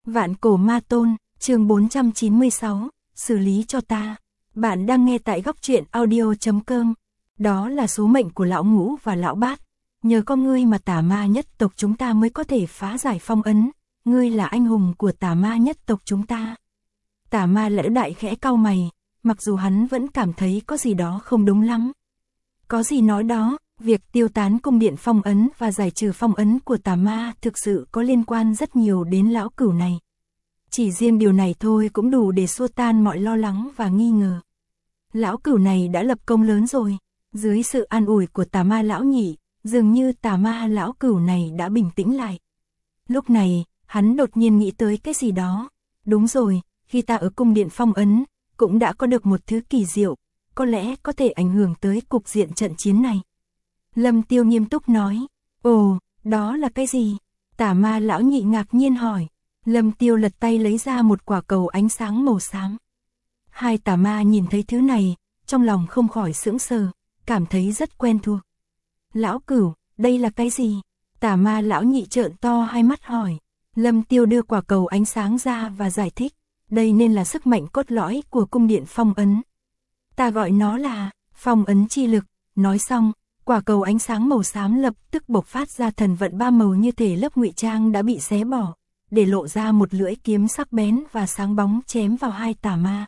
Vạn cổ ma tôn, chương 496, xử lý cho ta. Bạn đang nghe tại góc truyện audio.com. Đó là số mệnh của lão Ngũ và lão Bát. Nhờ có ngươi mà tà ma nhất tộc chúng ta mới có thể phá giải phong ấn. Ngươi là anh hùng của tà ma nhất tộc chúng ta. Tà ma Lữ Đại khẽ cau mày, mặc dù hắn vẫn cảm thấy có gì đó không đúng lắm. Có gì nói đó, việc tiêu tán cung điện phong ấn và giải trừ phong ấn của tà ma thực sự có liên quan rất nhiều đến lão cửu này. Chỉ riêng điều này thôi cũng đủ để xua tan mọi lo lắng và nghi ngờ. Lão cửu này đã lập công lớn rồi, dưới sự an ủi của tà ma lão nhị, dường như tà ma lão cửu này đã bình tĩnh lại. Lúc này, hắn đột nhiên nghĩ tới cái gì đó. Đúng rồi, khi ta ở cung điện phong ấn, cũng đã có được một thứ kỳ diệu, có lẽ có thể ảnh hưởng tới cục diện trận chiến này. Lâm Tiêu nghiêm túc nói, ồ, đó là cái gì? Tà ma lão nhị ngạc nhiên hỏi. Lâm Tiêu lật tay lấy ra một quả cầu ánh sáng màu xám. Hai tà ma nhìn thấy thứ này, trong lòng không khỏi sững sờ, cảm thấy rất quen thuộc. Lão Cửu, đây là cái gì? Tà ma lão nhị trợn to hai mắt hỏi. Lâm Tiêu đưa quả cầu ánh sáng ra và giải thích, đây nên là sức mạnh cốt lõi của cung điện phong ấn. Ta gọi nó là phong ấn chi lực. Nói xong, quả cầu ánh sáng màu xám lập tức bộc phát ra thần vận ba màu, như thể lớp ngụy trang đã bị xé bỏ, để lộ ra một lưỡi kiếm sắc bén và sáng bóng chém vào hai tà ma.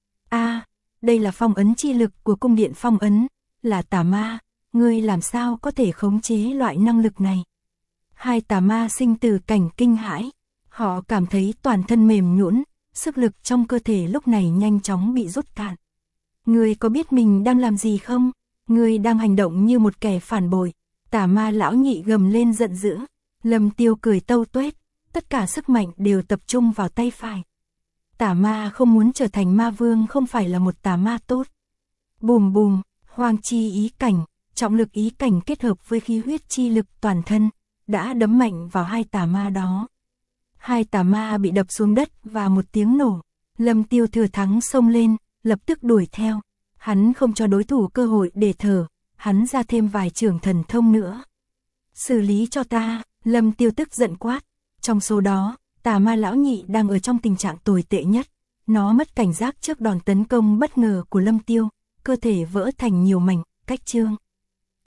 Đây là phong ấn chi lực của cung điện phong ấn, là tà ma, ngươi làm sao có thể khống chế loại năng lực này? Hai tà ma sinh tử cảnh kinh hãi, họ cảm thấy toàn thân mềm nhũn, sức lực trong cơ thể lúc này nhanh chóng bị rút cạn. Ngươi có biết mình đang làm gì không? Ngươi đang hành động như một kẻ phản bội. Tà ma lão nhị gầm lên giận dữ. Lâm Tiêu cười tâu tuét, tất cả sức mạnh đều tập trung vào tay phải. Tà ma không muốn trở thành ma vương không phải là một tà ma tốt. Bùm bùm, hoang chi ý cảnh, trọng lực ý cảnh kết hợp với khí huyết chi lực toàn thân, đã đấm mạnh vào hai tà ma đó. Hai tà ma bị đập xuống đất và một tiếng nổ. Lâm Tiêu thừa thắng xông lên, lập tức đuổi theo. Hắn không cho đối thủ cơ hội để thở, hắn ra thêm vài chưởng thần thông nữa. Xử lý cho ta, Lâm Tiêu tức giận quát. Trong số đó, tà ma lão nhị đang ở trong tình trạng tồi tệ nhất. Nó mất cảnh giác trước đòn tấn công bất ngờ của Lâm Tiêu, cơ thể vỡ thành nhiều mảnh, cách chương.